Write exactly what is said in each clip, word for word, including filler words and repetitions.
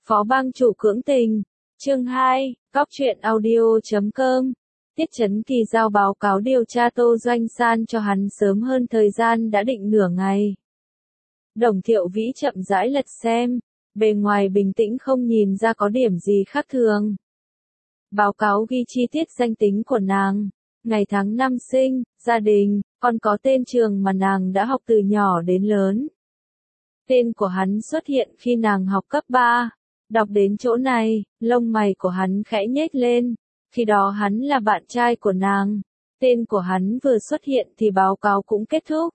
Phó bang chủ cưỡng tình. Chương hai, Cóc truyện audio chấm com. Tiết Chấn Kỳ giao báo cáo điều tra Tô Doanh San cho hắn sớm hơn thời gian đã định nửa ngày. Đồng Thiệu Vĩ chậm rãi lật xem, bề ngoài bình tĩnh không nhìn ra có điểm gì khác thường. Báo cáo ghi chi tiết danh tính của nàng, ngày tháng năm sinh, gia đình, còn có tên trường mà nàng đã học từ nhỏ đến lớn. Tên của hắn xuất hiện khi nàng học cấp ba. Đọc đến chỗ này, lông mày của hắn khẽ nhếch lên. Khi đó hắn là bạn trai của nàng. Tên của hắn vừa xuất hiện thì báo cáo cũng kết thúc.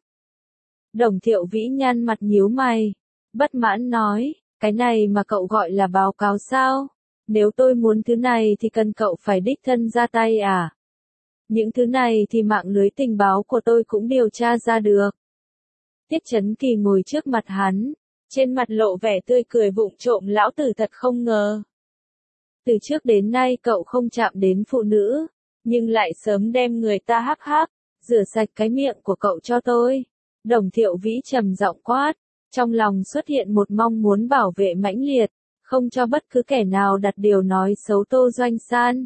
Đồng Thiệu Vĩ nhăn mặt nhíu mày. Bất mãn nói, cái này mà cậu gọi là báo cáo sao? Nếu tôi muốn thứ này thì cần cậu phải đích thân ra tay à? Những thứ này thì mạng lưới tình báo của tôi cũng điều tra ra được. Tiết Chấn Kỳ ngồi trước mặt hắn. Trên mặt lộ vẻ tươi cười vụng trộm, lão tử thật không ngờ. Từ trước đến nay cậu không chạm đến phụ nữ, nhưng lại sớm đem người ta hắc hắc, rửa sạch cái miệng của cậu cho tôi. Đồng Thiệu Vĩ trầm giọng quát, trong lòng xuất hiện một mong muốn bảo vệ mãnh liệt, không cho bất cứ kẻ nào đặt điều nói xấu Tô Doanh San.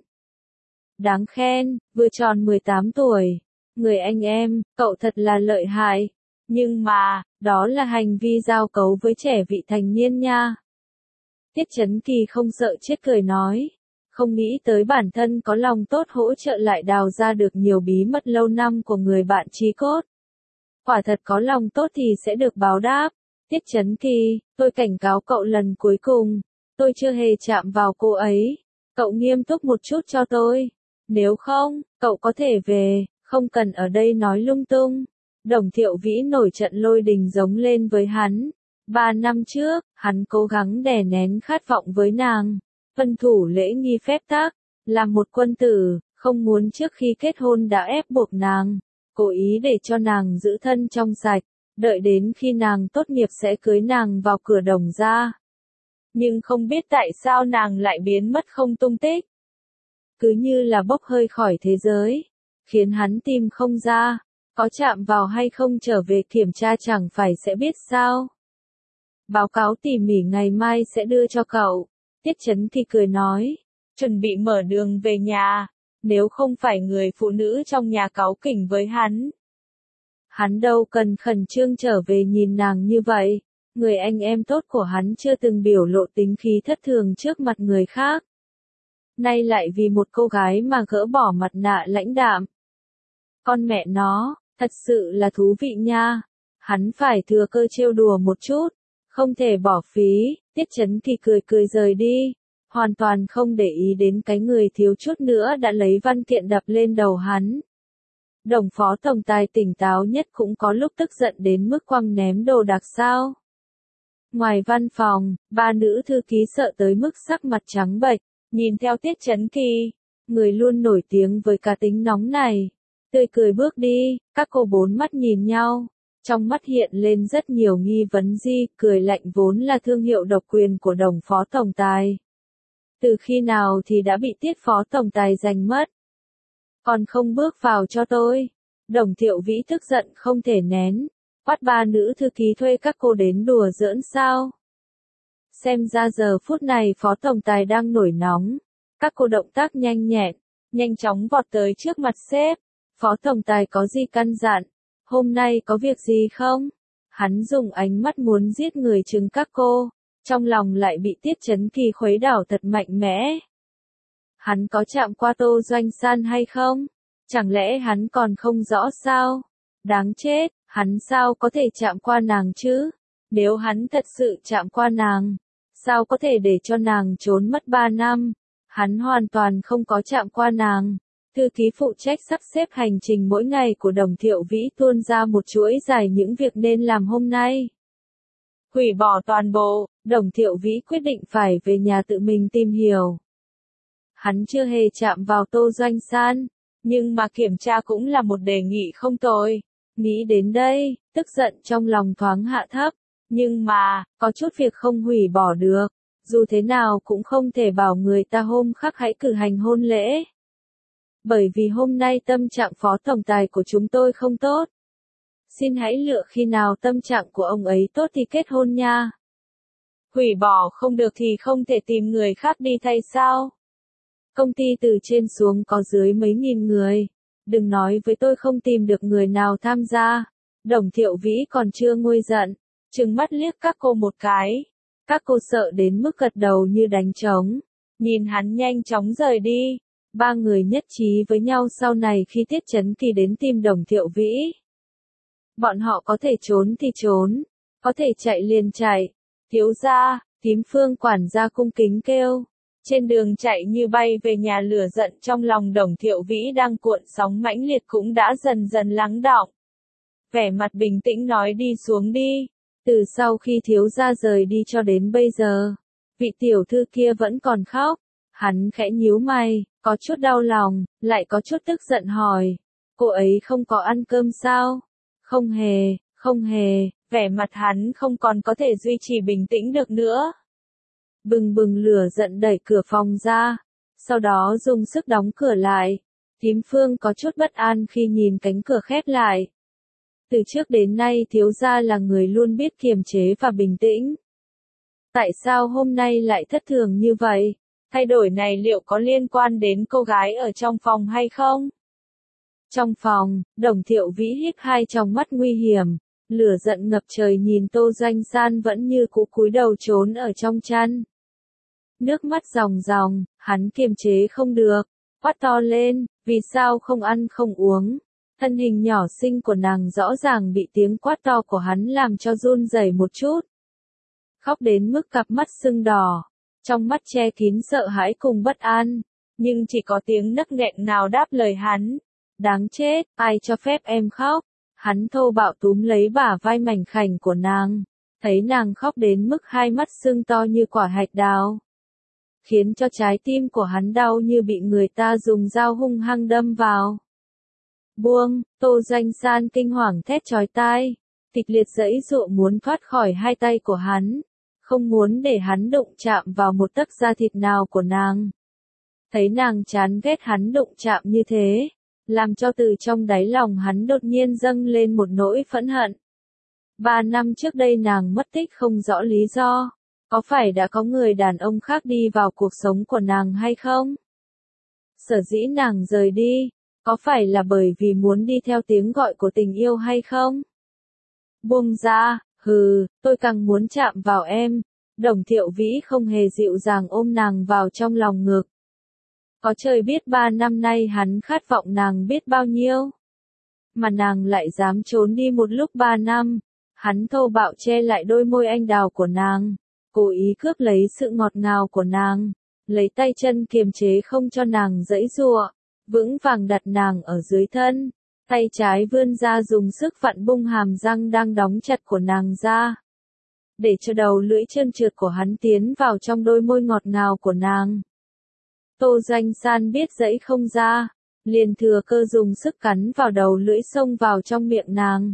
Đáng khen, vừa tròn mười tám tuổi, người anh em, cậu thật là lợi hại. Nhưng mà, đó là hành vi giao cấu với trẻ vị thành niên nha. Tiết Chấn Kỳ không sợ chết cười nói. Không nghĩ tới bản thân có lòng tốt hỗ trợ lại đào ra được nhiều bí mật lâu năm của người bạn chí cốt. Quả thật có lòng tốt thì sẽ được báo đáp. Tiết Chấn Kỳ, tôi cảnh cáo cậu lần cuối cùng. Tôi chưa hề chạm vào cô ấy. Cậu nghiêm túc một chút cho tôi. Nếu không, cậu có thể về, không cần ở đây nói lung tung. Đồng Thiệu Vĩ nổi trận lôi đình giống lên với hắn. Ba năm trước, hắn cố gắng đè nén khát vọng với nàng, tuân thủ lễ nghi phép tắc, làm một quân tử, không muốn trước khi kết hôn đã ép buộc nàng, cố ý để cho nàng giữ thân trong sạch, đợi đến khi nàng tốt nghiệp sẽ cưới nàng vào cửa đồng ra. Nhưng không biết tại sao nàng lại biến mất không tung tích. Cứ như là bốc hơi khỏi thế giới, khiến hắn tìm không ra. Có chạm vào hay không trở về kiểm tra chẳng phải sẽ biết sao. Báo cáo tỉ mỉ ngày mai sẽ đưa cho cậu. Tiết Chấn Kỳ cười nói. Chuẩn bị mở đường về nhà. Nếu không phải người phụ nữ trong nhà cáu kỉnh với hắn. Hắn đâu cần khẩn trương trở về nhìn nàng như vậy. Người anh em tốt của hắn chưa từng biểu lộ tính khí thất thường trước mặt người khác. Nay lại vì một cô gái mà gỡ bỏ mặt nạ lãnh đạm. Con mẹ nó. Thật sự là thú vị nha. Hắn phải thừa cơ trêu đùa một chút. Không thể bỏ phí. Tiết Chấn Kỳ cười cười rời đi. Hoàn toàn không để ý đến cái người thiếu chút nữa đã lấy văn kiện đập lên đầu hắn. Đồng phó tổng tài tỉnh táo nhất cũng có lúc tức giận đến mức quăng ném đồ đạc sao. Ngoài văn phòng, ba nữ thư ký sợ tới mức sắc mặt trắng bệch. Nhìn theo Tiết Chấn Kỳ. Người luôn nổi tiếng với cá tính nóng này. Tươi cười bước đi, các cô bốn mắt nhìn nhau, trong mắt hiện lên rất nhiều nghi vấn gì, cười lạnh vốn là thương hiệu độc quyền của đồng phó tổng tài. Từ khi nào thì đã bị Tiết phó tổng tài giành mất. Còn không bước vào cho tôi. Đồng Thiệu Vĩ tức giận không thể nén, bắt ba nữ thư ký thuê các cô đến đùa giỡn sao. Xem ra giờ phút này phó tổng tài đang nổi nóng, các cô động tác nhanh nhẹn, nhanh chóng vọt tới trước mặt sếp. Phó tổng tài có gì căn dặn? Hôm nay có việc gì không? Hắn dùng ánh mắt muốn giết người chừng các cô, trong lòng lại bị Tiết Chấn Kỳ khuấy đảo thật mạnh mẽ. Hắn có chạm qua Tô Doanh San hay không? Chẳng lẽ hắn còn không rõ sao? Đáng chết, hắn sao có thể chạm qua nàng chứ? Nếu hắn thật sự chạm qua nàng, sao có thể để cho nàng trốn mất ba năm? Hắn hoàn toàn không có chạm qua nàng. Thư ký phụ trách sắp xếp hành trình mỗi ngày của Đồng Thiệu Vĩ tuôn ra một chuỗi dài những việc nên làm hôm nay. Hủy bỏ toàn bộ, Đồng Thiệu Vĩ quyết định phải về nhà tự mình tìm hiểu. Hắn chưa hề chạm vào Tô Doanh San, nhưng mà kiểm tra cũng là một đề nghị không tồi. Nghĩ đến đây, tức giận trong lòng thoáng hạ thấp, nhưng mà, có chút việc không hủy bỏ được, dù thế nào cũng không thể bảo người ta hôm khác hãy cử hành hôn lễ. Bởi vì hôm nay tâm trạng phó tổng tài của chúng tôi không tốt. Xin hãy lựa khi nào tâm trạng của ông ấy tốt thì kết hôn nha. Hủy bỏ không được thì không thể tìm người khác đi thay sao? Công ty từ trên xuống có dưới mấy nghìn người. Đừng nói với tôi không tìm được người nào tham gia. Đồng Thiệu Vĩ còn chưa nguôi giận, trừng mắt liếc các cô một cái. Các cô sợ đến mức gật đầu như đánh trống. Nhìn hắn nhanh chóng rời đi. Ba người nhất trí với nhau sau này khi Tiết Chấn Kỳ đến tìm Đồng Thiệu Vĩ. Bọn họ có thể trốn thì trốn, có thể chạy liền chạy. Thiếu gia, Tím Phương quản gia cung kính kêu. Trên đường chạy như bay về nhà, lửa giận trong lòng Đồng Thiệu Vĩ đang cuộn sóng mãnh liệt cũng đã dần dần lắng đọng. Vẻ mặt bình tĩnh nói đi xuống đi. Từ sau khi thiếu gia rời đi cho đến bây giờ, vị tiểu thư kia vẫn còn khóc. Hắn khẽ nhíu mày, có chút đau lòng, lại có chút tức giận hỏi. Cô ấy không có ăn cơm sao? Không hề, không hề, vẻ mặt hắn không còn có thể duy trì bình tĩnh được nữa. Bừng bừng lửa giận đẩy cửa phòng ra, sau đó dùng sức đóng cửa lại. Tím Phương có chút bất an khi nhìn cánh cửa khép lại. Từ trước đến nay thiếu gia là người luôn biết kiềm chế và bình tĩnh. Tại sao hôm nay lại thất thường như vậy? Thay đổi này liệu có liên quan đến cô gái ở trong phòng hay không? Trong phòng, Đồng Thiệu Vĩ híp hai tròng mắt nguy hiểm, lửa giận ngập trời nhìn Tô Doanh San vẫn như cũ cúi đầu trốn ở trong chăn. Nước mắt ròng ròng, hắn kiềm chế không được, quát to lên, vì sao không ăn không uống? Thân hình nhỏ xinh của nàng rõ ràng bị tiếng quát to của hắn làm cho run rẩy một chút. Khóc đến mức cặp mắt sưng đỏ, trong mắt che kín sợ hãi cùng bất an, nhưng chỉ có tiếng nấc nghẹn nào đáp lời hắn. Đáng chết, ai cho phép em khóc? Hắn thô bạo túm lấy bả vai mảnh khảnh của nàng, thấy nàng khóc đến mức hai mắt sưng to như quả hạch đào, khiến cho trái tim của hắn đau như bị người ta dùng dao hung hăng đâm vào. Buông, Tô Doanh San kinh hoàng thét chói tai, kịch liệt giãy giụa muốn thoát khỏi hai tay của hắn, không muốn để hắn đụng chạm vào một tấc da thịt nào của nàng. Thấy nàng chán ghét hắn đụng chạm như thế, làm cho từ trong đáy lòng hắn đột nhiên dâng lên một nỗi phẫn hận. Ba năm trước đây nàng mất tích không rõ lý do, có phải đã có người đàn ông khác đi vào cuộc sống của nàng hay không? Sở dĩ nàng rời đi, có phải là bởi vì muốn đi theo tiếng gọi của tình yêu hay không? Buông ra, hừ, tôi càng muốn chạm vào em. Đồng Thiệu Vĩ không hề dịu dàng ôm nàng vào trong lòng ngực. Có trời biết ba năm nay hắn khát vọng nàng biết bao nhiêu. Mà nàng lại dám trốn đi một lúc ba năm. Hắn thô bạo che lại đôi môi anh đào của nàng, cố ý cướp lấy sự ngọt ngào của nàng, lấy tay chân kiềm chế không cho nàng giãy giụa, vững vàng đặt nàng ở dưới thân, tay trái vươn ra dùng sức vặn bung hàm răng đang đóng chặt của nàng ra, để cho đầu lưỡi trơn trượt của hắn tiến vào trong đôi môi ngọt ngào của nàng. Tô Doanh San biết giãy không ra, liền thừa cơ dùng sức cắn vào đầu lưỡi xông vào trong miệng nàng.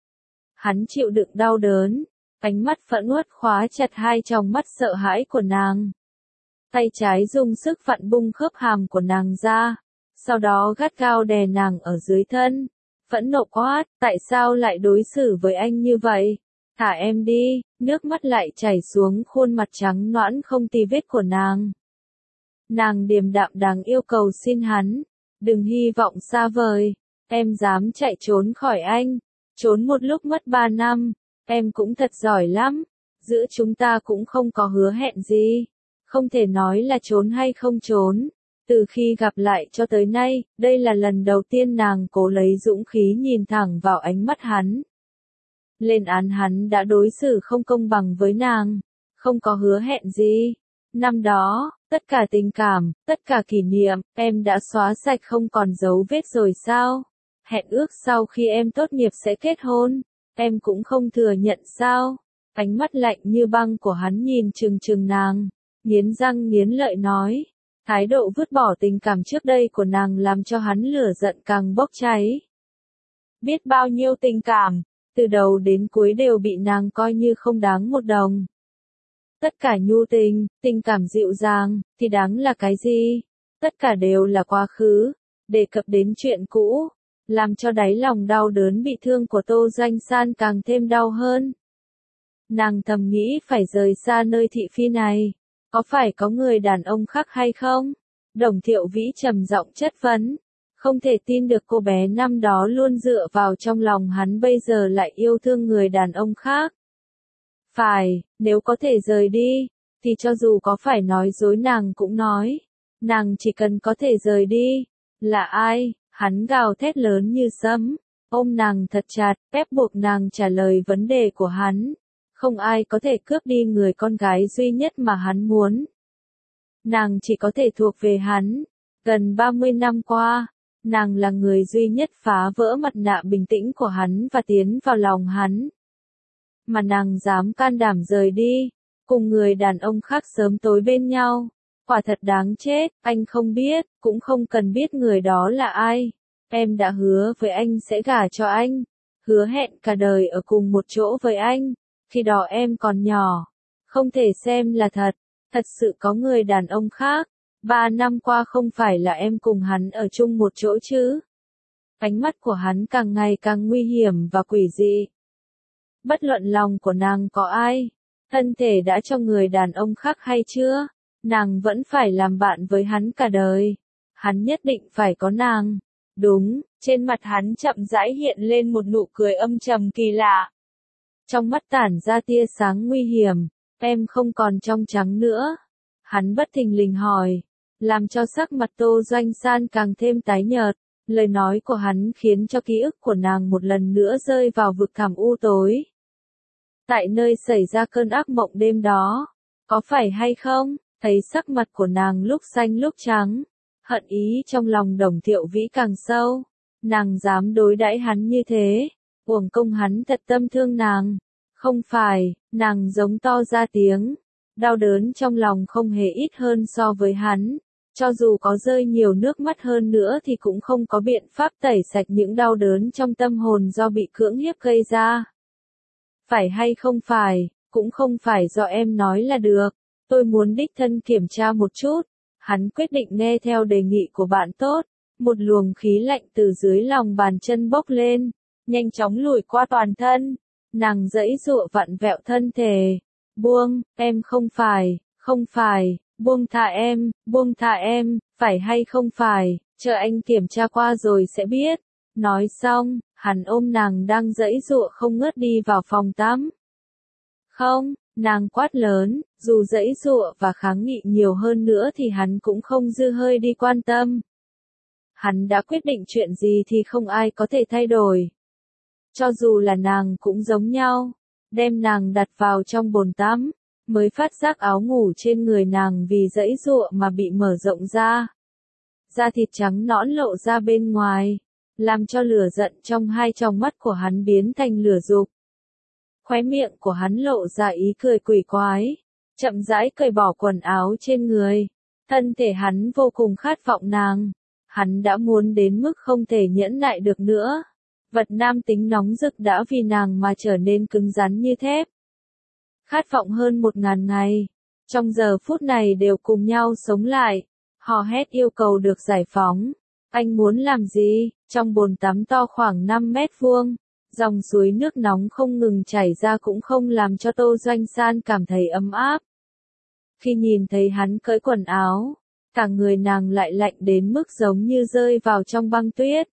Hắn chịu đựng đau đớn, ánh mắt phẫn uất khóa chặt hai tròng mắt sợ hãi của nàng. Tay trái dùng sức vặn bung khớp hàm của nàng ra, sau đó gắt gao đè nàng ở dưới thân. Phẫn nộ quát, tại sao lại đối xử với anh như vậy? Thả em đi, nước mắt lại chảy xuống khuôn mặt trắng nõn không tì vết của nàng. Nàng điềm đạm đáng yêu cầu xin hắn, đừng hy vọng xa vời, em dám chạy trốn khỏi anh, trốn một lúc mất ba năm, em cũng thật giỏi lắm, giữa chúng ta cũng không có hứa hẹn gì, không thể nói là trốn hay không trốn. Từ khi gặp lại cho tới nay, đây là lần đầu tiên nàng cố lấy dũng khí nhìn thẳng vào ánh mắt hắn. Lên án hắn đã đối xử không công bằng với nàng, không có hứa hẹn gì. Năm đó, tất cả tình cảm, tất cả kỷ niệm, em đã xóa sạch không còn dấu vết rồi sao? Hẹn ước sau khi em tốt nghiệp sẽ kết hôn, em cũng không thừa nhận sao? Ánh mắt lạnh như băng của hắn nhìn chừng chừng nàng, nghiến răng nghiến lợi nói. Thái độ vứt bỏ tình cảm trước đây của nàng làm cho hắn lửa giận càng bốc cháy. Biết bao nhiêu tình cảm, từ đầu đến cuối đều bị nàng coi như không đáng một đồng. Tất cả nhu tình, tình cảm dịu dàng, thì đáng là cái gì? Tất cả đều là quá khứ, đề cập đến chuyện cũ, làm cho đáy lòng đau đớn bị thương của Tô Doanh San càng thêm đau hơn. Nàng thầm nghĩ phải rời xa nơi thị phi này. Có phải có người đàn ông khác hay không? Đồng Thiệu Vĩ trầm giọng chất vấn. Không thể tin được cô bé năm đó luôn dựa vào trong lòng hắn bây giờ lại yêu thương người đàn ông khác. Phải, nếu có thể rời đi, thì cho dù có phải nói dối nàng cũng nói. Nàng chỉ cần có thể rời đi. Là ai? Hắn gào thét lớn như sấm, ôm nàng thật chặt, ép buộc nàng trả lời vấn đề của hắn. Không ai có thể cướp đi người con gái duy nhất mà hắn muốn. Nàng chỉ có thể thuộc về hắn. Gần ba mươi năm qua, nàng là người duy nhất phá vỡ mặt nạ bình tĩnh của hắn và tiến vào lòng hắn. Mà nàng dám can đảm rời đi, cùng người đàn ông khác sớm tối bên nhau. Quả thật đáng chết, anh không biết, cũng không cần biết người đó là ai. Em đã hứa với anh sẽ gả cho anh, hứa hẹn cả đời ở cùng một chỗ với anh. Khi đó em còn nhỏ, không thể xem là thật, thật sự có người đàn ông khác. Ba năm qua không phải là em cùng hắn ở chung một chỗ chứ? Ánh mắt của hắn càng ngày càng nguy hiểm và quỷ dị. Bất luận lòng của nàng có ai, thân thể đã cho người đàn ông khác hay chưa, nàng vẫn phải làm bạn với hắn cả đời. Hắn nhất định phải có nàng. Đúng, trên mặt hắn chậm rãi hiện lên một nụ cười âm trầm kỳ lạ. Trong mắt tản ra tia sáng nguy hiểm, em không còn trong trắng nữa. Hắn bất thình lình hỏi, làm cho sắc mặt Tô Doanh San càng thêm tái nhợt. Lời nói của hắn khiến cho ký ức của nàng một lần nữa rơi vào vực thẳm u tối. Tại nơi xảy ra cơn ác mộng đêm đó, có phải hay không? Thấy sắc mặt của nàng lúc xanh lúc trắng, hận ý trong lòng Đồng Thiệu Vĩ càng sâu. Nàng dám đối đãi hắn như thế, uổng công hắn thật tâm thương nàng. Không phải, nàng giống to ra tiếng, đau đớn trong lòng không hề ít hơn so với hắn. Cho dù có rơi nhiều nước mắt hơn nữa thì cũng không có biện pháp tẩy sạch những đau đớn trong tâm hồn do bị cưỡng hiếp gây ra. Phải hay không phải, cũng không phải do em nói là được. Tôi muốn đích thân kiểm tra một chút. Hắn quyết định nghe theo đề nghị của bạn tốt. Một luồng khí lạnh từ dưới lòng bàn chân bốc lên, nhanh chóng lùi qua toàn thân. Nàng giãy giụa vặn vẹo thân thể. Buông, em không phải, không phải, buông thả em, buông thả em, phải hay không phải, chờ anh kiểm tra qua rồi sẽ biết. Nói xong, hắn ôm nàng đang giãy giụa không ngớt đi vào phòng tắm. Không, nàng quát lớn, dù giãy giụa và kháng nghị nhiều hơn nữa thì hắn cũng không dư hơi đi quan tâm. Hắn đã quyết định chuyện gì thì không ai có thể thay đổi. Cho dù là nàng cũng giống nhau, đem nàng đặt vào trong bồn tắm, mới phát giác áo ngủ trên người nàng vì giãy giụa mà bị mở rộng ra. Da thịt trắng nõn lộ ra bên ngoài, làm cho lửa giận trong hai tròng mắt của hắn biến thành lửa dục. Khóe miệng của hắn lộ ra ý cười quỷ quái, chậm rãi cởi bỏ quần áo trên người. Thân thể hắn vô cùng khát vọng nàng, hắn đã muốn đến mức không thể nhẫn nại được nữa. Vật nam tính nóng rực đã vì nàng mà trở nên cứng rắn như thép. Khát vọng hơn một ngàn ngày, trong giờ phút này đều cùng nhau sống lại, hò hét yêu cầu được giải phóng. Anh muốn làm gì? Trong bồn tắm to khoảng năm mét vuông, dòng suối nước nóng không ngừng chảy ra cũng không làm cho Tô Doanh San cảm thấy ấm áp. Khi nhìn thấy hắn cởi quần áo, cả người nàng lại lạnh đến mức giống như rơi vào trong băng tuyết.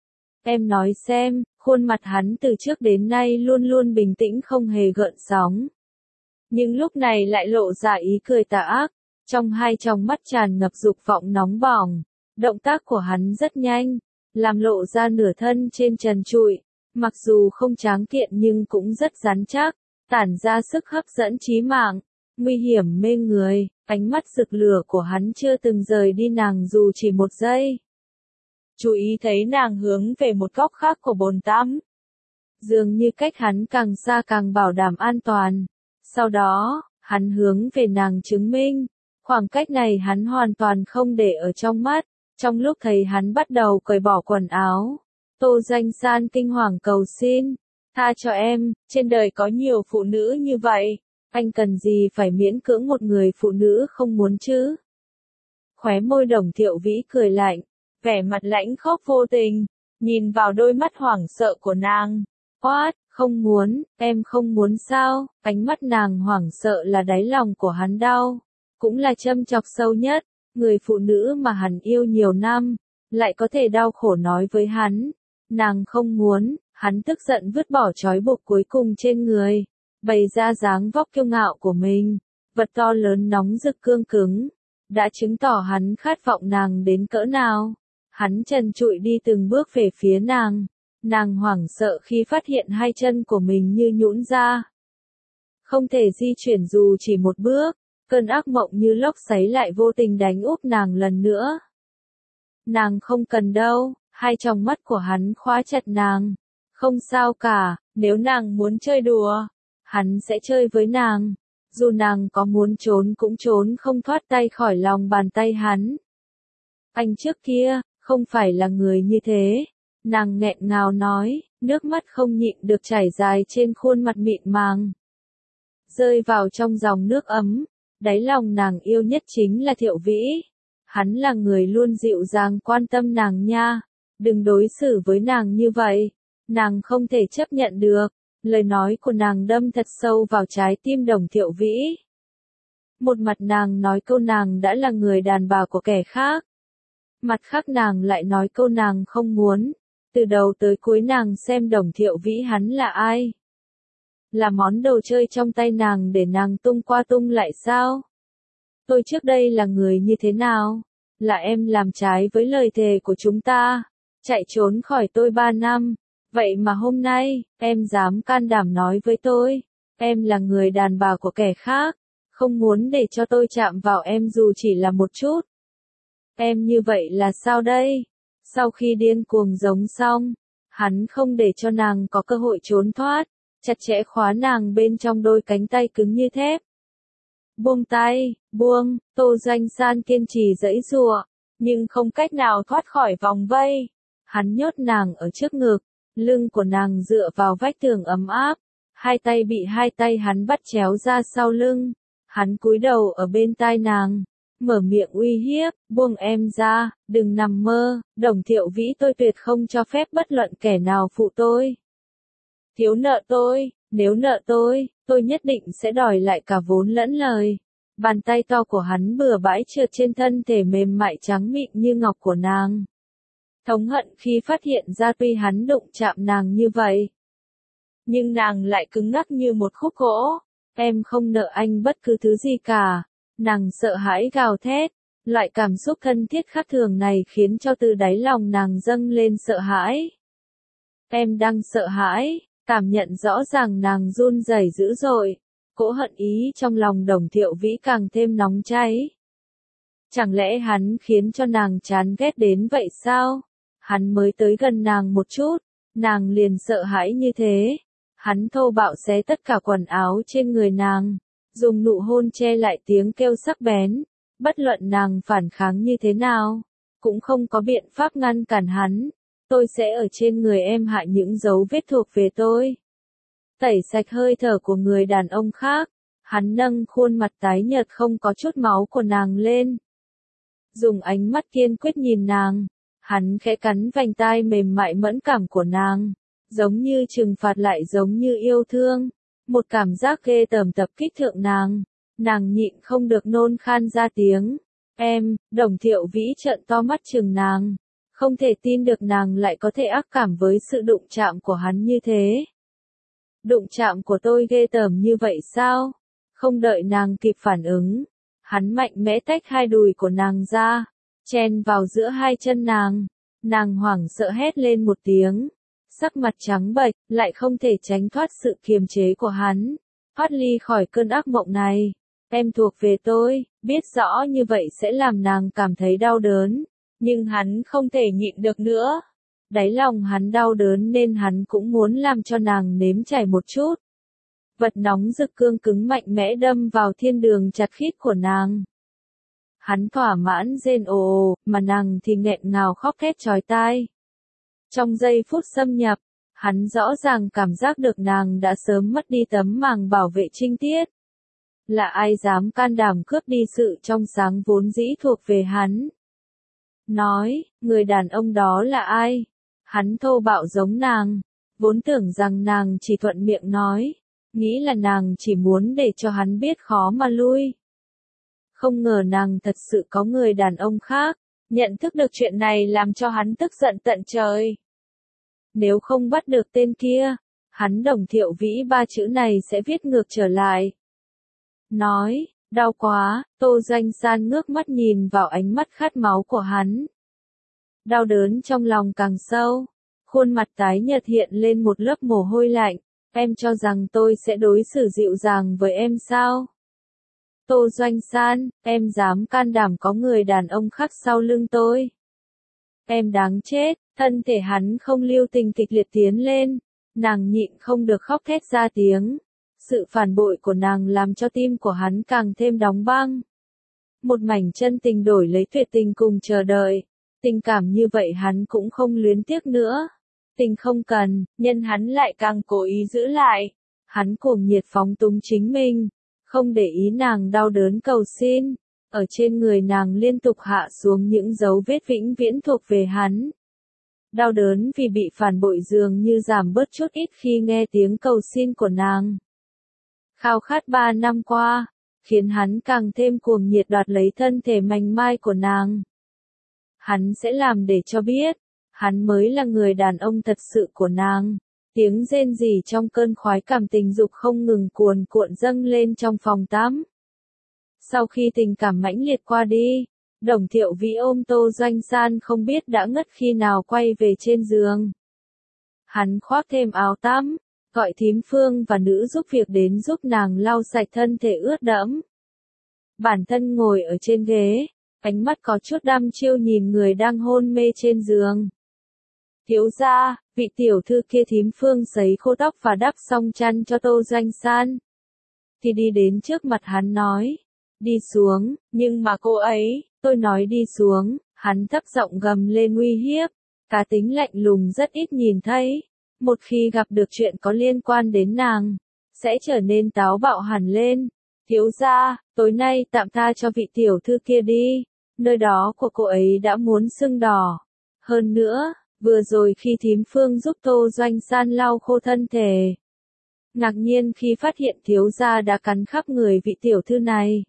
Em nói xem, khuôn mặt hắn từ trước đến nay luôn luôn bình tĩnh không hề gợn sóng. Nhưng lúc này lại lộ ra ý cười tà ác, trong hai tròng mắt tràn ngập dục vọng nóng bỏng. Động tác của hắn rất nhanh, làm lộ ra nửa thân trên trần trụi, mặc dù không tráng kiện nhưng cũng rất rắn chắc, tản ra sức hấp dẫn chí mạng, nguy hiểm mê người. Ánh mắt rực lửa của hắn chưa từng rời đi nàng dù chỉ một giây. Chú ý thấy nàng hướng về một góc khác của bồn tắm. Dường như cách hắn càng xa càng bảo đảm an toàn. Sau đó, hắn hướng về nàng chứng minh. Khoảng cách này hắn hoàn toàn không để ở trong mắt. Trong lúc thấy hắn bắt đầu cởi bỏ quần áo, Tô Doanh San kinh hoàng cầu xin. Tha cho em, trên đời có nhiều phụ nữ như vậy. Anh cần gì phải miễn cưỡng một người phụ nữ không muốn chứ? Khóe môi Đồng Thiệu Vĩ cười lạnh, vẻ mặt lãnh khốc vô tình, nhìn vào đôi mắt hoảng sợ của nàng. Quát, Không muốn, em không muốn sao? Ánh mắt nàng hoảng sợ là đáy lòng của hắn đau. Cũng là châm chọc sâu nhất, người phụ nữ mà hắn yêu nhiều năm, lại có thể đau khổ nói với hắn. Nàng không muốn, hắn tức giận vứt bỏ trói buộc cuối cùng trên người, bày ra dáng vóc kiêu ngạo của mình, vật to lớn nóng rực cương cứng, đã chứng tỏ hắn khát vọng nàng đến cỡ nào. Hắn trần trụi đi từng bước về phía nàng, nàng hoảng sợ khi phát hiện hai chân của mình như nhũn ra. Không thể di chuyển dù chỉ một bước, cơn ác mộng như lốc xoáy lại vô tình đánh úp nàng lần nữa. Nàng không cần đâu, hai tròng mắt của hắn khóa chặt nàng. Không sao cả, nếu nàng muốn chơi đùa, hắn sẽ chơi với nàng. Dù nàng có muốn trốn cũng trốn không thoát tay khỏi lòng bàn tay hắn. Anh trước kia, không phải là người như thế. Nàng nghẹn ngào nói, nước mắt không nhịn được chảy dài trên khuôn mặt mịn màng. Rơi vào trong dòng nước ấm, đáy lòng nàng yêu nhất chính là Thiệu Vĩ. Hắn là người luôn dịu dàng quan tâm nàng nha. Đừng đối xử với nàng như vậy. Nàng không thể chấp nhận được. Lời nói của nàng đâm thật sâu vào trái tim Đồng Thiệu Vĩ. Một mặt nàng nói câu nàng đã là người đàn bà của kẻ khác. Mặt khác nàng lại nói câu nàng không muốn. Từ đầu tới cuối nàng xem Đồng Thiệu Vĩ hắn là ai? Là món đồ chơi trong tay nàng để nàng tung qua tung lại sao? Tôi trước đây là người như thế nào? Là em làm trái với lời thề của chúng ta, chạy trốn khỏi tôi ba năm. Vậy mà hôm nay, em dám can đảm nói với tôi, em là người đàn bà của kẻ khác, không muốn để cho tôi chạm vào em dù chỉ là một chút. Em như vậy là sao đây? Sau khi điên cuồng giống xong, hắn không để cho nàng có cơ hội trốn thoát, chặt chẽ khóa nàng bên trong đôi cánh tay cứng như thép. Buông tay, buông, Tô Doanh San kiên trì giãy giụa, nhưng không cách nào thoát khỏi vòng vây. Hắn nhốt nàng ở trước ngực, lưng của nàng dựa vào vách tường ấm áp, hai tay bị hai tay hắn bắt chéo ra sau lưng. Hắn cúi đầu ở bên tai nàng, mở miệng uy hiếp, buông em ra, đừng nằm mơ, Đồng Thiệu Vĩ tôi tuyệt không cho phép bất luận kẻ nào phụ tôi. Thiếu nợ tôi, nếu nợ tôi, tôi nhất định sẽ đòi lại cả vốn lẫn lời. Bàn tay to của hắn bừa bãi trượt trên thân thể mềm mại trắng mịn như ngọc của nàng. Thống hận khi phát hiện ra tuy hắn đụng chạm nàng như vậy, nhưng nàng lại cứng ngắc như một khúc gỗ. Em không nợ anh bất cứ thứ gì cả. Nàng sợ hãi gào thét. Loại cảm xúc thân thiết khác thường này khiến cho từ đáy lòng nàng dâng lên sợ hãi. Em đang sợ hãi, cảm nhận rõ ràng nàng run rẩy dữ dội. Cỗ hận ý trong lòng Đồng Thiệu Vĩ càng thêm nóng cháy. Chẳng lẽ hắn khiến cho nàng chán ghét đến vậy sao? Hắn mới tới gần nàng một chút, nàng liền sợ hãi như thế. Hắn thô bạo xé tất cả quần áo trên người nàng, dùng nụ hôn che lại tiếng kêu sắc bén. Bất luận nàng phản kháng như thế nào, cũng không có biện pháp ngăn cản hắn. Tôi sẽ ở trên người em hại những dấu vết thuộc về tôi. Tẩy sạch hơi thở của người đàn ông khác. Hắn nâng khuôn mặt tái nhợt không có chút máu của nàng lên. Dùng ánh mắt kiên quyết nhìn nàng. Hắn khẽ cắn vành tai mềm mại mẫn cảm của nàng. Giống như trừng phạt lại giống như yêu thương. Một cảm giác ghê tởm tập kích thượng nàng. Nàng nhịn không được nôn khan ra tiếng. Em, Đồng Thiệu Vĩ trợn to mắt chừng nàng. Không thể tin được nàng lại có thể ác cảm với sự đụng chạm của hắn như thế. Đụng chạm của tôi ghê tởm như vậy sao? Không đợi nàng kịp phản ứng. Hắn mạnh mẽ tách hai đùi của nàng ra. Chen vào giữa hai chân nàng. Nàng hoảng sợ hét lên một tiếng. Sắc mặt trắng bệch, lại không thể tránh thoát sự kiềm chế của hắn. Thoát ly khỏi cơn ác mộng này. Em thuộc về tôi, biết rõ như vậy sẽ làm nàng cảm thấy đau đớn. Nhưng hắn không thể nhịn được nữa. Đáy lòng hắn đau đớn nên hắn cũng muốn làm cho nàng nếm trải một chút. Vật nóng rực cương cứng mạnh mẽ đâm vào thiên đường chặt khít của nàng. Hắn thỏa mãn rên ồ ồ, mà nàng thì nghẹn ngào khóc thét chói tai. Trong giây phút xâm nhập, hắn rõ ràng cảm giác được nàng đã sớm mất đi tấm màng bảo vệ trinh tiết. Là ai dám can đảm cướp đi sự trong sáng vốn dĩ thuộc về hắn? Nói, người đàn ông đó là ai? Hắn thô bạo giống nàng, Vốn tưởng rằng nàng chỉ thuận miệng nói, nghĩ là nàng chỉ muốn để cho hắn biết khó mà lui. Không ngờ nàng thật sự có người đàn ông khác, nhận thức được chuyện này làm cho hắn tức giận tận trời. Nếu không bắt được tên kia, hắn Đồng Thiệu Vĩ ba chữ này sẽ viết ngược trở lại. Nói, đau quá, Tô Doanh San ngước mắt nhìn vào ánh mắt khát máu của hắn. Đau đớn trong lòng càng sâu, khuôn mặt tái nhợt hiện lên một lớp mồ hôi lạnh, em cho rằng tôi sẽ đối xử dịu dàng với em sao? Tô Doanh San, em dám can đảm có người đàn ông khác sau lưng tôi. Em đáng chết, thân thể hắn không lưu tình kịch liệt tiến lên, nàng nhịn không được khóc thét ra tiếng. Sự phản bội của nàng làm cho tim của hắn càng thêm đóng băng. Một mảnh chân tình đổi lấy tuyệt tình cùng chờ đợi. Tình cảm như vậy hắn cũng không luyến tiếc nữa. Tình không cần, nhân hắn lại càng cố ý giữ lại. Hắn cuồng nhiệt phóng túng chính mình, không để ý nàng đau đớn cầu xin. Ở trên người nàng liên tục hạ xuống những dấu vết vĩnh viễn thuộc về hắn. Đau đớn vì bị phản bội dường như giảm bớt chút ít khi nghe tiếng cầu xin của nàng. Khao khát ba năm qua, khiến hắn càng thêm cuồng nhiệt đoạt lấy thân thể mảnh mai của nàng. Hắn sẽ làm để cho biết, hắn mới là người đàn ông thật sự của nàng. Tiếng rên rỉ trong cơn khoái cảm tình dục không ngừng cuồn cuộn dâng lên trong phòng tắm. Sau khi tình cảm mãnh liệt qua đi, Đồng Thiệu Vĩ ôm Tô Doanh San không biết đã ngất khi nào quay về trên giường. Hắn khoác thêm áo tắm, gọi thím Phương và nữ giúp việc đến giúp nàng lau sạch thân thể ướt đẫm. Bản thân ngồi ở trên ghế, ánh mắt có chút đăm chiêu nhìn người đang hôn mê trên giường. Thiếu gia, vị tiểu thư kia thím Phương sấy khô tóc và đắp xong chăn cho Tô Doanh San. Thì đi đến trước mặt hắn nói, đi xuống, nhưng mà cô ấy, tôi nói đi xuống, hắn thấp giọng gầm lên uy hiếp, cá tính lạnh lùng rất ít nhìn thấy. Một khi gặp được chuyện có liên quan đến nàng, sẽ trở nên táo bạo hẳn lên. Thiếu gia, tối nay tạm tha cho vị tiểu thư kia đi, nơi đó của cô ấy đã muốn sưng đỏ. Hơn nữa, vừa rồi khi thím Phương giúp Tô Doanh San lau khô thân thể, ngạc nhiên khi phát hiện thiếu gia đã cắn khắp người vị tiểu thư này.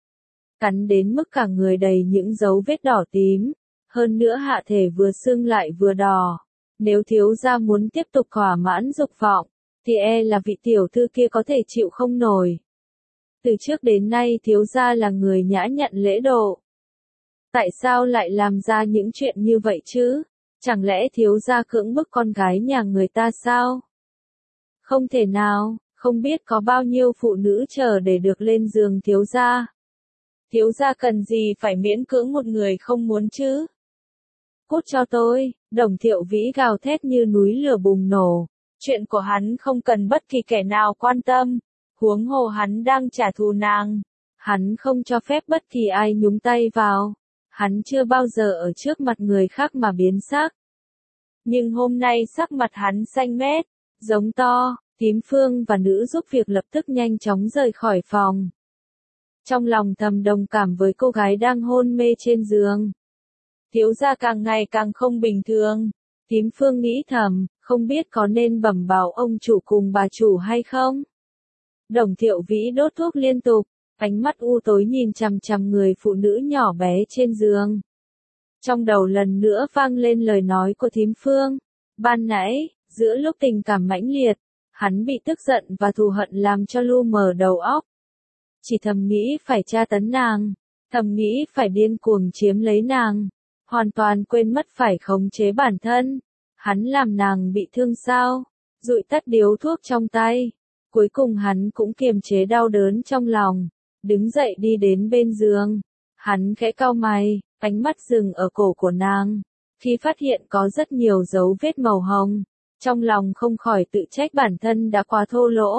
Cắn đến mức cả người đầy những dấu vết đỏ tím, hơn nữa hạ thể vừa sưng lại vừa đỏ. Nếu thiếu gia muốn tiếp tục thỏa mãn dục vọng, thì e là vị tiểu thư kia có thể chịu không nổi. Từ trước đến nay thiếu gia là người nhã nhặn lễ độ. Tại sao lại làm ra những chuyện như vậy chứ? Chẳng lẽ thiếu gia cưỡng bức con gái nhà người ta sao? Không thể nào, không biết có bao nhiêu phụ nữ chờ để được lên giường thiếu gia. Thiếu gia cần gì phải miễn cưỡng một người không muốn chứ? Cút cho tôi, Đồng Thiệu Vĩ gào thét như núi lửa bùng nổ. Chuyện của hắn không cần bất kỳ kẻ nào quan tâm. Huống hồ hắn đang trả thù nàng. Hắn không cho phép bất kỳ ai nhúng tay vào. Hắn chưa bao giờ ở trước mặt người khác mà biến sắc. Nhưng hôm nay sắc mặt hắn xanh mét, giống to, thím Phương và nữ giúp việc lập tức nhanh chóng rời khỏi phòng. Trong lòng thầm đồng cảm với cô gái đang hôn mê trên giường. Thiếu gia càng ngày càng không bình thường. Thím Phương nghĩ thầm, không biết có nên bẩm báo ông chủ cùng bà chủ hay không? Đồng Thiệu Vĩ đốt thuốc liên tục, ánh mắt u tối nhìn chằm chằm người phụ nữ nhỏ bé trên giường. Trong đầu lần nữa vang lên lời nói của thím Phương. Ban nãy, giữa lúc tình cảm mãnh liệt, hắn bị tức giận và thù hận làm cho lu mờ đầu óc. Chỉ thầm nghĩ phải tra tấn nàng, thầm nghĩ phải điên cuồng chiếm lấy nàng, hoàn toàn quên mất phải khống chế bản thân. Hắn làm nàng bị thương sao? Dụi tắt điếu thuốc trong tay. Cuối cùng hắn cũng kiềm chế đau đớn trong lòng, đứng dậy đi đến bên giường. Hắn khẽ cau mày, ánh mắt dừng ở cổ của nàng. Khi phát hiện có rất nhiều dấu vết màu hồng, trong lòng không khỏi tự trách bản thân đã quá thô lỗ.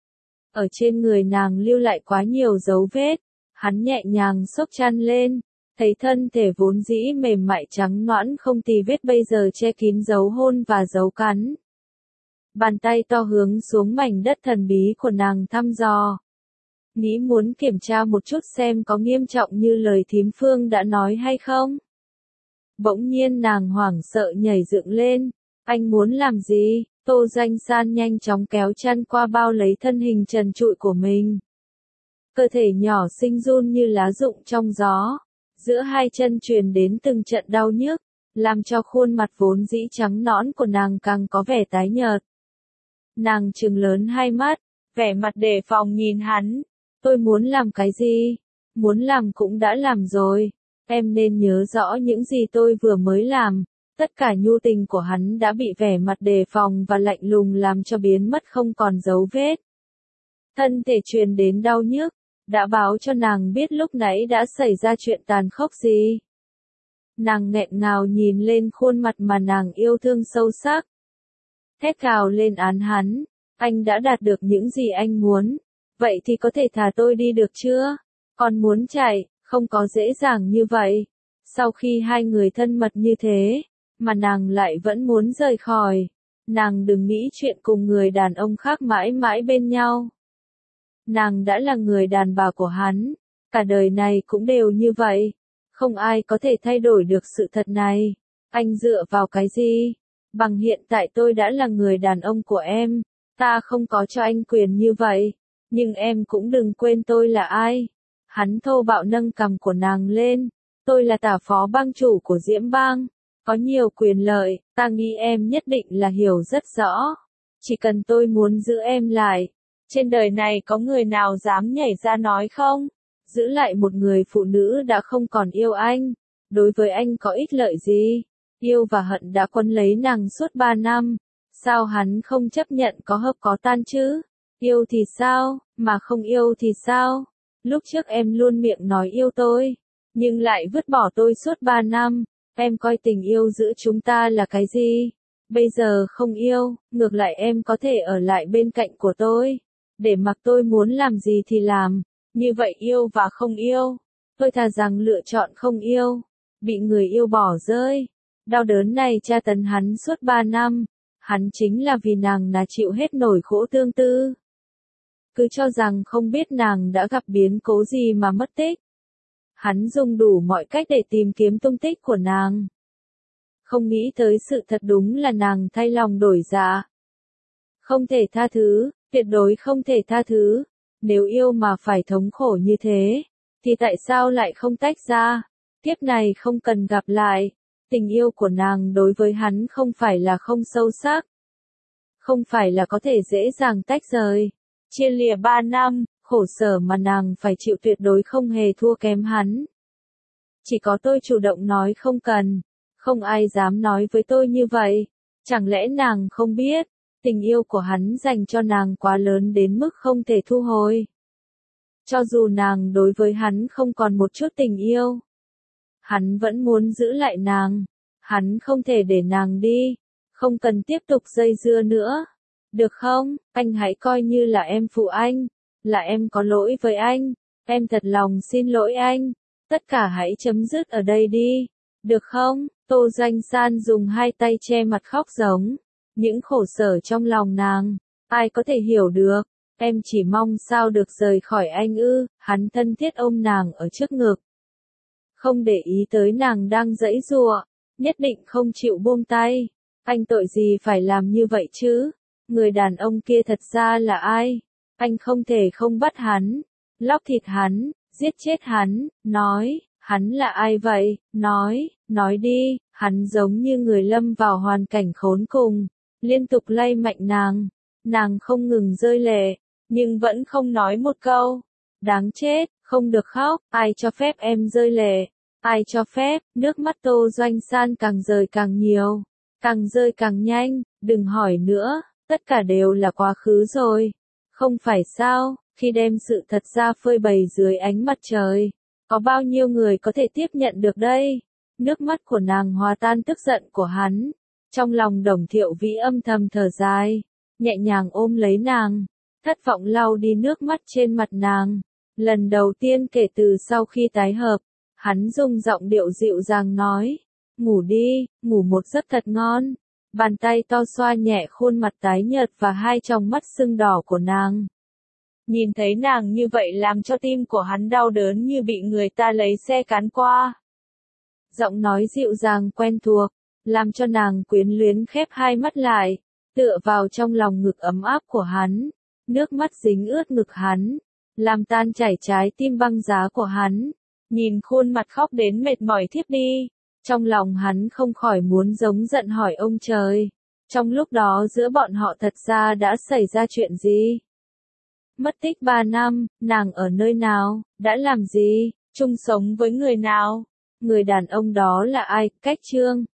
Ở trên người nàng lưu lại quá nhiều dấu vết, hắn nhẹ nhàng xốc chăn lên, thấy thân thể vốn dĩ mềm mại trắng nõn không tì vết bây giờ che kín dấu hôn và dấu cắn. Bàn tay to hướng xuống mảnh đất thần bí của nàng thăm dò. Nghĩ muốn kiểm tra một chút xem có nghiêm trọng như lời thím Phương đã nói hay không. Bỗng nhiên nàng hoảng sợ nhảy dựng lên. Anh muốn làm gì? Tô Doanh San nhanh chóng kéo chăn qua bao lấy thân hình trần trụi của mình. Cơ thể nhỏ xinh run như lá rụng trong gió. Giữa hai chân truyền đến từng trận đau nhức, làm cho khuôn mặt vốn dĩ trắng nõn của nàng càng có vẻ tái nhợt. Nàng trừng lớn hai mắt, vẻ mặt đề phòng nhìn hắn. Tôi muốn làm cái gì? Muốn làm cũng đã làm rồi. Em nên nhớ rõ những gì tôi vừa mới làm. Tất cả nhu tình của hắn đã bị vẻ mặt đề phòng và lạnh lùng làm cho biến mất không còn dấu vết. Thân thể truyền đến đau nhức, đã báo cho nàng biết lúc nãy đã xảy ra chuyện tàn khốc gì. Nàng nghẹn ngào nhìn lên khuôn mặt mà nàng yêu thương sâu sắc. Thét gào lên án hắn, anh đã đạt được những gì anh muốn, vậy thì có thể thả tôi đi được chưa? Còn muốn chạy, không có dễ dàng như vậy. Sau khi hai người thân mật như thế, mà nàng lại vẫn muốn rời khỏi. Nàng đừng nghĩ chuyện cùng người đàn ông khác mãi mãi bên nhau. Nàng đã là người đàn bà của hắn, cả đời này cũng đều như vậy. Không ai có thể thay đổi được sự thật này. Anh dựa vào cái gì? Bằng hiện tại tôi đã là người đàn ông của em, ta không có cho anh quyền như vậy. Nhưng em cũng đừng quên tôi là ai. Hắn thô bạo nâng cằm của nàng lên. Tôi là tả phó bang chủ của Diễm Bang. Có nhiều quyền lợi, ta nghĩ em nhất định là hiểu rất rõ. Chỉ cần tôi muốn giữ em lại. Trên đời này có người nào dám nhảy ra nói không? Giữ lại một người phụ nữ đã không còn yêu anh. Đối với anh có ích lợi gì? Yêu và hận đã quấn lấy nàng suốt ba năm. Sao hắn không chấp nhận có hợp có tan chứ? Yêu thì sao, mà không yêu thì sao? Lúc trước em luôn miệng nói yêu tôi, nhưng lại vứt bỏ tôi suốt ba năm. Em coi tình yêu giữa chúng ta là cái gì? Bây giờ không yêu, ngược lại em có thể ở lại bên cạnh của tôi. Để mặc tôi muốn làm gì thì làm. Như vậy yêu và không yêu. Tôi thà rằng lựa chọn không yêu. Bị người yêu bỏ rơi. Đau đớn này tra tấn hắn suốt ba năm. Hắn chính là vì nàng là chịu hết nổi khổ tương tư. Cứ cho rằng không biết nàng đã gặp biến cố gì mà mất tích. Hắn dùng đủ mọi cách để tìm kiếm tung tích của nàng. Không nghĩ tới sự thật đúng là nàng thay lòng đổi dạ. Không thể tha thứ, tuyệt đối không thể tha thứ. Nếu yêu mà phải thống khổ như thế, thì tại sao lại không tách ra? Kiếp này không cần gặp lại. Tình yêu của nàng đối với hắn không phải là không sâu sắc. Không phải là có thể dễ dàng tách rời. Chia lìa ba năm, khổ sở mà nàng phải chịu tuyệt đối không hề thua kém hắn. Chỉ có tôi chủ động nói không cần. Không ai dám nói với tôi như vậy. Chẳng lẽ nàng không biết, tình yêu của hắn dành cho nàng quá lớn đến mức không thể thu hồi. Cho dù nàng đối với hắn không còn một chút tình yêu, hắn vẫn muốn giữ lại nàng. Hắn không thể để nàng đi. Không cần tiếp tục dây dưa nữa. Được không? Anh hãy coi như là em phụ anh. Là em có lỗi với anh. Em thật lòng xin lỗi anh. Tất cả hãy chấm dứt ở đây đi. Được không? Tô Doanh San dùng hai tay che mặt khóc giống. Những khổ sở trong lòng nàng. Ai có thể hiểu được. Em chỉ mong sao được rời khỏi anh ư. Hắn thân thiết ôm nàng ở trước ngực. Không để ý tới nàng đang giãy giụa. Nhất định không chịu buông tay. Anh tội gì phải làm như vậy chứ? Người đàn ông kia thật ra là ai? Anh không thể không bắt hắn. Lóc thịt hắn. Giết chết hắn. Nói. Hắn là ai vậy? Nói. Nói đi. Hắn giống như người lâm vào hoàn cảnh khốn cùng. Liên tục lay mạnh nàng. Nàng không ngừng rơi lệ. Nhưng vẫn không nói một câu. Đáng chết. Không được khóc. Ai cho phép em rơi lệ? Ai cho phép? Nước mắt Tô Doanh San càng rơi càng nhiều. Càng rơi càng nhanh. Đừng hỏi nữa. Tất cả đều là quá khứ rồi. Không phải sao? Khi đem sự thật ra phơi bày dưới ánh mặt trời. Có bao nhiêu người có thể tiếp nhận được đây? Nước mắt của nàng hòa tan tức giận của hắn. Trong lòng Đồng Thiệu Vĩ âm thầm thở dài. Nhẹ nhàng ôm lấy nàng. Thất vọng lau đi nước mắt trên mặt nàng. Lần đầu tiên kể từ sau khi tái hợp. Hắn dùng giọng điệu dịu dàng nói. Ngủ đi, ngủ một giấc thật ngon. Bàn tay to xoa nhẹ khuôn mặt tái nhợt và hai tròng mắt sưng đỏ của nàng. Nhìn thấy nàng như vậy làm cho tim của hắn đau đớn như bị người ta lấy xe cán qua. Giọng nói dịu dàng quen thuộc, làm cho nàng quyến luyến khép hai mắt lại. tựa vào trong lòng ngực ấm áp của hắn, nước mắt dính ướt ngực hắn, làm tan chảy trái tim băng giá của hắn, nhìn khuôn mặt khóc đến mệt mỏi thiếp đi, trong lòng hắn không khỏi muốn giống giận hỏi ông trời, trong lúc đó giữa bọn họ thật ra đã xảy ra chuyện gì? Mất tích ba năm, nàng ở nơi nào, đã làm gì, chung sống với người nào, người đàn ông đó là ai, cách chương.